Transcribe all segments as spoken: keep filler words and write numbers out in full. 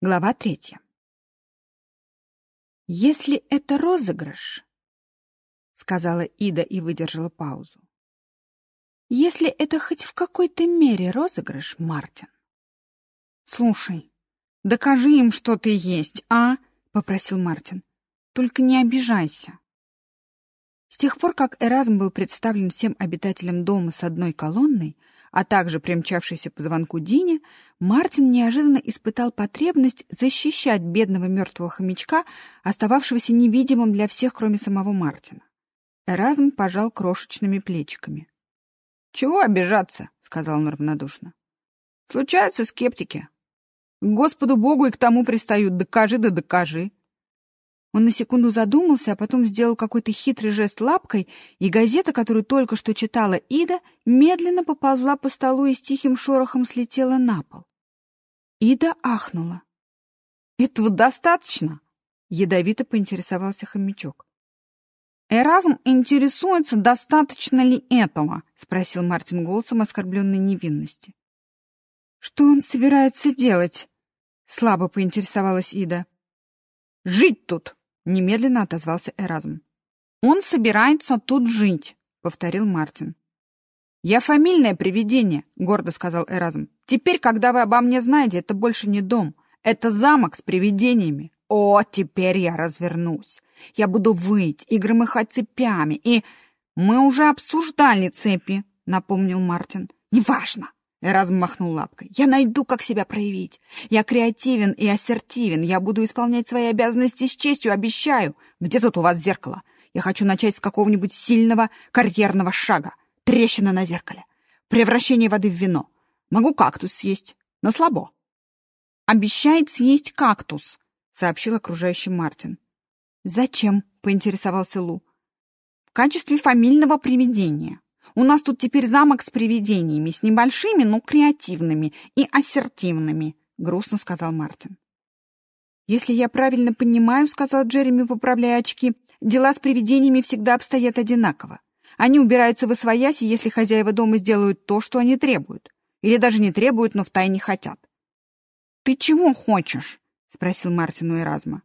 Глава третья. «Если это розыгрыш, — сказала Ида и выдержала паузу, — если это хоть в какой-то мере розыгрыш, Мартин, слушай, докажи им, что ты есть, а? — попросил Мартин. Только не обижайся». С тех пор, как Эразм был представлен всем обитателям дома с одной колонной, а также примчавшейся по звонку Дине, Мартин неожиданно испытал потребность защищать бедного мертвого хомячка, остававшегося невидимым для всех, кроме самого Мартина. Эразм пожал крошечными плечиками. «Чего обижаться?» — сказал он равнодушно. «Случаются скептики. К Господу Богу и к тому пристают. Докажи да докажи». Он на секунду задумался, а потом сделал какой-то хитрый жест лапкой, и газета, которую только что читала Ида, медленно поползла по столу и с тихим шорохом слетела на пол. Ида ахнула. «Этого достаточно?» — ядовито поинтересовался хомячок. «Эразм интересуется, достаточно ли этого?» — спросил Мартин голосом оскорбленной невинности. «Что он собирается делать?» — слабо поинтересовалась Ида. «Жить тут!» — немедленно отозвался Эразм. «Он собирается тут жить», — повторил Мартин. «Я фамильное привидение», — гордо сказал Эразм. «Теперь, когда вы обо мне знаете, это больше не дом. Это замок с привидениями. О, теперь я развернусь. Я буду выть и громыхать цепями, и...» «Мы уже обсуждали цепи», — напомнил Мартин. «Неважно», — Эразм махнул лапкой. «Я найду, как себя проявить. Я креативен и ассертивен. Я буду исполнять свои обязанности с честью, обещаю. Где тут у вас зеркало? Я хочу начать с какого-нибудь сильного карьерного шага. Трещина на зеркале. Превращение воды в вино. Могу кактус съесть, но слабо». «Обещает съесть кактус», — сообщил окружающий Мартин. «Зачем?» — поинтересовался Лу. «В качестве фамильного привидения. У нас тут теперь замок с привидениями, с небольшими, но креативными и ассертивными», — грустно сказал Мартин. «Если я правильно понимаю, — сказал Джереми, поправляя очки, — дела с привидениями всегда обстоят одинаково. Они убираются восвояси, если хозяева дома сделают то, что они требуют. Или даже не требуют, но втайне хотят». «Ты чего хочешь?» — спросил Мартин у Эразма.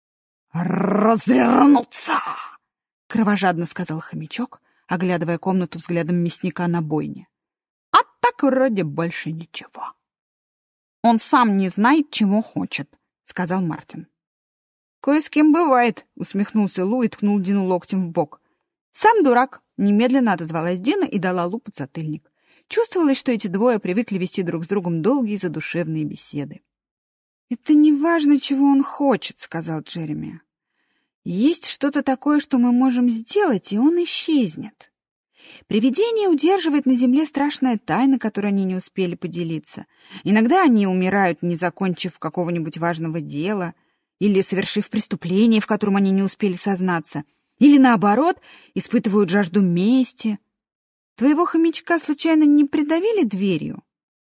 «Развернуться!» — кровожадно сказал хомячок, оглядывая комнату взглядом мясника на бойне. «А так вроде больше ничего». «Он сам не знает, чего хочет», — сказал Мартин. «Кое с кем бывает», — усмехнулся Лу и ткнул Дину локтем в бок. «Сам дурак», — немедленно отозвалась Дина и дала Лу подзатыльник. Чувствовалось, что эти двое привыкли вести друг с другом долгие задушевные беседы. «Это не важно, чего он хочет», — сказал Джереми. «Есть что-то такое, что мы можем сделать, и он исчезнет. Привидение удерживает на земле страшная тайна, которой они не успели поделиться. Иногда они умирают, не закончив какого-нибудь важного дела, или совершив преступление, в котором они не успели сознаться, или, наоборот, испытывают жажду мести. Твоего хомячка случайно не придавили дверью?»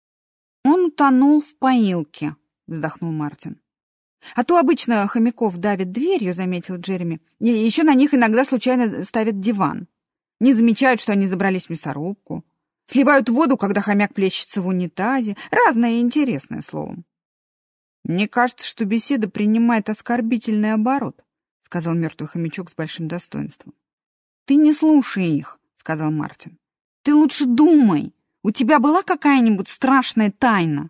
«Он утонул в поилке», — вздохнул Мартин. «А то обычно хомяков давят дверью», — заметил Джереми. «И еще на них иногда случайно ставят диван. Не замечают, что они забрались в мясорубку. Сливают воду, когда хомяк плещется в унитазе. Разное интересное, словом». «Мне кажется, что беседа принимает оскорбительный оборот», — сказал мертвый хомячок с большим достоинством. «Ты не слушай их», — сказал Мартин. «Ты лучше думай. У тебя была какая-нибудь страшная тайна?»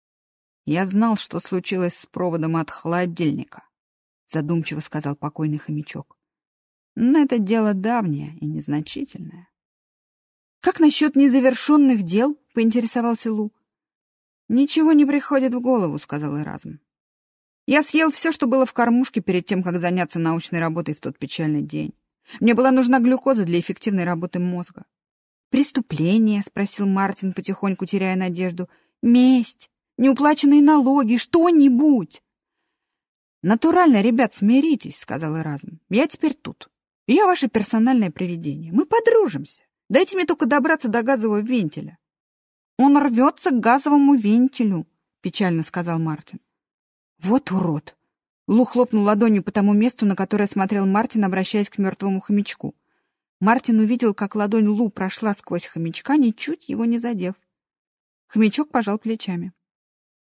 «Я знал, что случилось с проводом от холодильника», — задумчиво сказал покойный хомячок. «Но это дело давнее и незначительное». «Как насчет незавершенных дел?» — поинтересовался Лу. «Ничего не приходит в голову», — сказал Эразм. «Я съел все, что было в кормушке перед тем, как заняться научной работой в тот печальный день. Мне была нужна глюкоза для эффективной работы мозга». «Преступление?» — спросил Мартин, потихоньку теряя надежду. «Месть? Неуплаченные налоги? Что-нибудь?» «Натурально, ребят, смиритесь», — сказал Эразм. «Я теперь тут. Я ваше персональное привидение. Мы подружимся. Дайте мне только добраться до газового вентиля». «Он рвется к газовому вентилю», — печально сказал Мартин. «Вот урод!» Лу хлопнул ладонью по тому месту, на которое смотрел Мартин, обращаясь к мертвому хомячку. Мартин увидел, как ладонь Лу прошла сквозь хомячка, ничуть его не задев. Хомячок пожал плечами.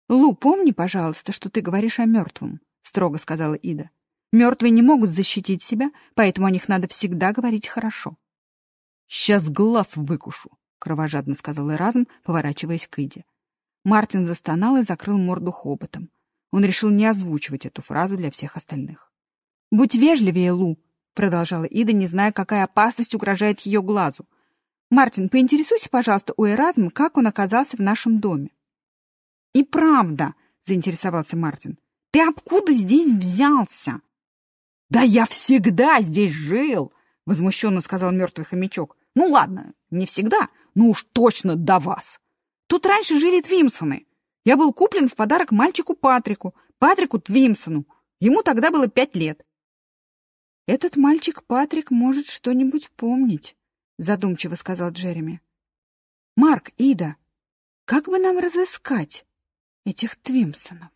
«Лу, помни, пожалуйста, что ты говоришь о мертвом», — строго сказала Ида. «Мертвые не могут защитить себя, поэтому о них надо всегда говорить хорошо». «Сейчас глаз выкушу», — кровожадно сказал Эразм, поворачиваясь к Иде. Мартин застонал и закрыл морду хоботом. Он решил не озвучивать эту фразу для всех остальных. «Будь вежливее, Лу», — продолжала Ида, не зная, какая опасность угрожает ее глазу. «Мартин, поинтересуйся, пожалуйста, у Эразма, как он оказался в нашем доме». «И правда», — заинтересовался Мартин, — «ты откуда здесь взялся?» «Да я всегда здесь жил», — возмущенно сказал мертвый хомячок. «Ну ладно, не всегда, но уж точно до вас. Тут раньше жили Твимсоны. Я был куплен в подарок мальчику Патрику, Патрику Твимсону. Ему тогда было пять лет». «Этот мальчик Патрик может что-нибудь помнить», — задумчиво сказал Джереми. «Марк, Ида, как бы нам разыскать этих Твимсонов?»